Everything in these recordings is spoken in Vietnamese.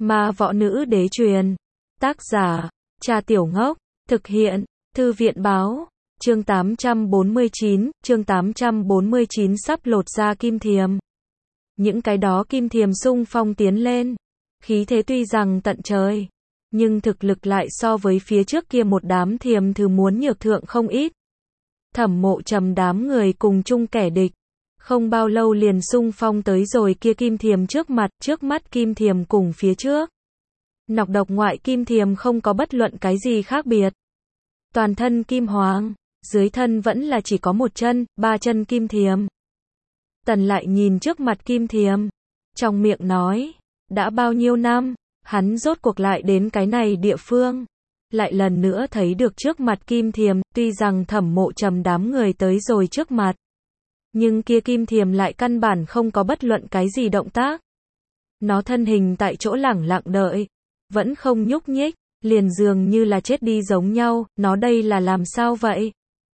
Ma Võ Nữ Đế truyền. Tác giả, Cha Tiểu Ngốc. Thực hiện, Thư viện báo. Chương 849 sắp lột ra kim thiềm. Những cái đó kim thiềm xung phong tiến lên. Khí thế tuy rằng tận trời, nhưng thực lực lại so với phía trước kia một đám thiềm thử muốn nhược thượng không ít. Thẩm Mộ Trầm đám người cùng chung kẻ địch. Không bao lâu liền xung phong tới rồi kia kim thiềm trước mắt kim thiềm cùng phía trước. Nọc độc ngoại kim thiềm không có bất luận cái gì khác biệt. Toàn thân kim hoàng, dưới thân vẫn là chỉ có một chân, ba chân kim thiềm. Tần lại nhìn trước mặt kim thiềm, trong miệng nói, đã bao nhiêu năm, hắn rốt cuộc lại đến cái này địa phương. Lại lần nữa thấy được trước mặt kim thiềm, tuy rằng Thẩm Mộ Trầm đám người tới rồi trước mặt. Nhưng kia kim thiềm lại căn bản không có bất luận cái gì động tác. Nó thân hình tại chỗ lẳng lặng đợi, vẫn không nhúc nhích, liền dường như là chết đi giống nhau, nó đây là làm sao vậy?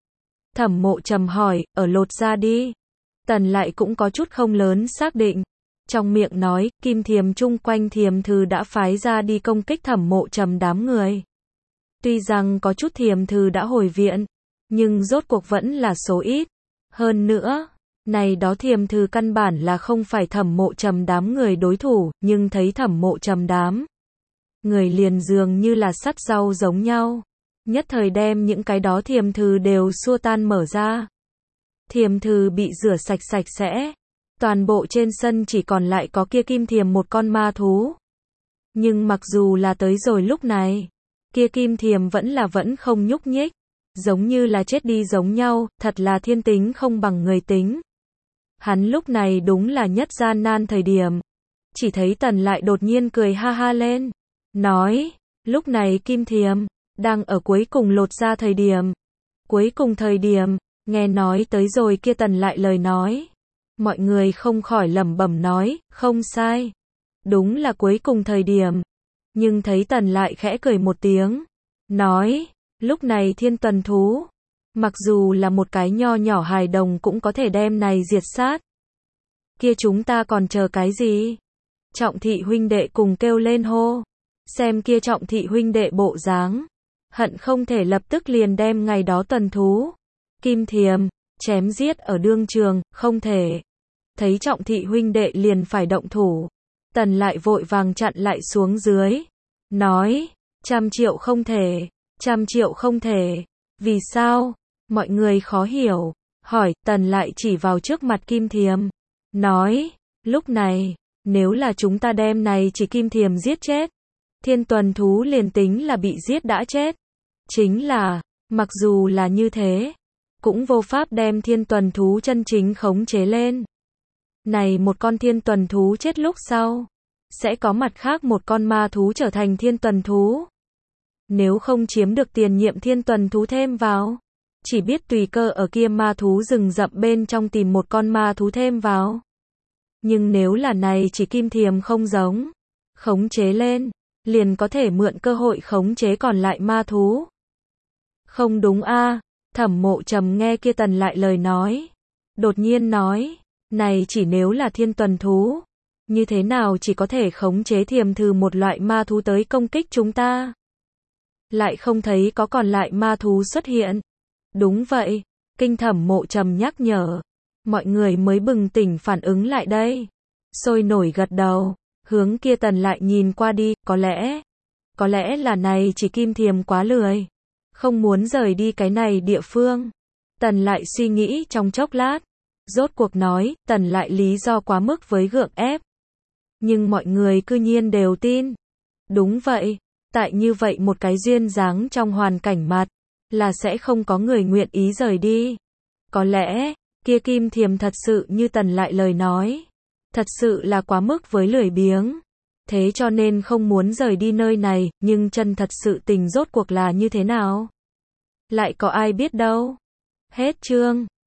Thẩm Mộ Trầm hỏi, ở lột ra đi. Tần lại cũng có chút không lớn xác định. Trong miệng nói, kim thiềm chung quanh thiềm thử đã phái ra đi công kích Thẩm Mộ Trầm đám người. Tuy rằng có chút thiềm thử đã hồi viện, nhưng rốt cuộc vẫn là số ít. Hơn nữa, này đó thiềm thử căn bản là không phải Thẩm Mộ Trầm đám người đối thủ, nhưng thấy Thẩm Mộ Trầm đám người liền dường như là sắt rau giống nhau. Nhất thời đem những cái đó thiềm thử đều xua tan mở ra. Thiềm thử bị rửa sạch sạch sẽ. Toàn bộ trên sân chỉ còn lại có kia kim thiềm một con ma thú. Nhưng mặc dù là tới rồi lúc này, kia kim thiềm vẫn không nhúc nhích. Giống như là chết đi giống nhau, thật là thiên tính không bằng người tính. Hắn lúc này đúng là nhất gian nan thời điểm. Chỉ thấy Tần lại đột nhiên cười ha ha lên. Nói, lúc này kim thiềm đang ở cuối cùng lột ra thời điểm. Cuối cùng thời điểm, nghe nói tới rồi kia Tần lại lời nói. Mọi người không khỏi lẩm bẩm nói, không sai. Đúng là cuối cùng thời điểm. Nhưng thấy Tần lại khẽ cười một tiếng. Nói, lúc này thiên tuần thú. Mặc dù là một cái nho nhỏ hài đồng cũng có thể đem này diệt sát. Kia chúng ta còn chờ cái gì? Trọng thị huynh đệ cùng kêu lên hô. Xem kia Trọng thị huynh đệ bộ dáng. Hận không thể lập tức liền đem ngày đó tuần thú. Kim thiềm, chém giết ở đương trường, không thể. Thấy Trọng thị huynh đệ liền phải động thủ. Tần lại vội vàng chặn lại xuống dưới. Nói, 100 triệu không thể, 100 triệu không thể. Vì sao? Mọi người khó hiểu. Hỏi, Tần lại chỉ vào trước mặt kim thiềm. Nói, lúc này, nếu là chúng ta đem này chỉ kim thiềm giết chết. Thiên tuần thú liền tính là bị giết đã chết. Chính là, mặc dù là như thế, cũng vô pháp đem thiên tuần thú chân chính khống chế lên. Này một con thiên tuần thú chết lúc sau, sẽ có mặt khác một con ma thú trở thành thiên tuần thú. Nếu không chiếm được tiền nhiệm thiên tuần thú thêm vào, chỉ biết tùy cơ ở kia ma thú rừng rậm bên trong tìm một con ma thú thêm vào. Nhưng nếu là này chỉ kim thiềm không giống, khống chế lên, liền có thể mượn cơ hội khống chế còn lại ma thú. Không đúng a? Thẩm Mộ Trầm nghe kia Tần lại lời nói. Đột nhiên nói, này chỉ nếu là thiên tuần thú, như thế nào chỉ có thể khống chế thiềm thử một loại ma thú tới công kích chúng ta. Lại không thấy có còn lại ma thú xuất hiện. Đúng vậy, kinh Thẩm Mộ Trầm nhắc nhở. Mọi người mới bừng tỉnh phản ứng lại đây. Sôi nổi gật đầu, hướng kia Tần lại nhìn qua đi, có lẽ là này chỉ kim thiềm quá lười. Không muốn rời đi cái này địa phương. Tần lại suy nghĩ trong chốc lát. Rốt cuộc nói, Tần lại lý do quá mức với gượng ép. Nhưng mọi người cư nhiên đều tin. Đúng vậy, tại như vậy một cái duyên dáng trong hoàn cảnh mặt, là sẽ không có người nguyện ý rời đi. Có lẽ, kia kim thiềm thật sự như Tần lại lời nói. Thật sự là quá mức với lười biếng. Thế cho nên không muốn rời đi nơi này, nhưng chân thật sự tình rốt cuộc là như thế nào? Lại có ai biết đâu. Hết chương.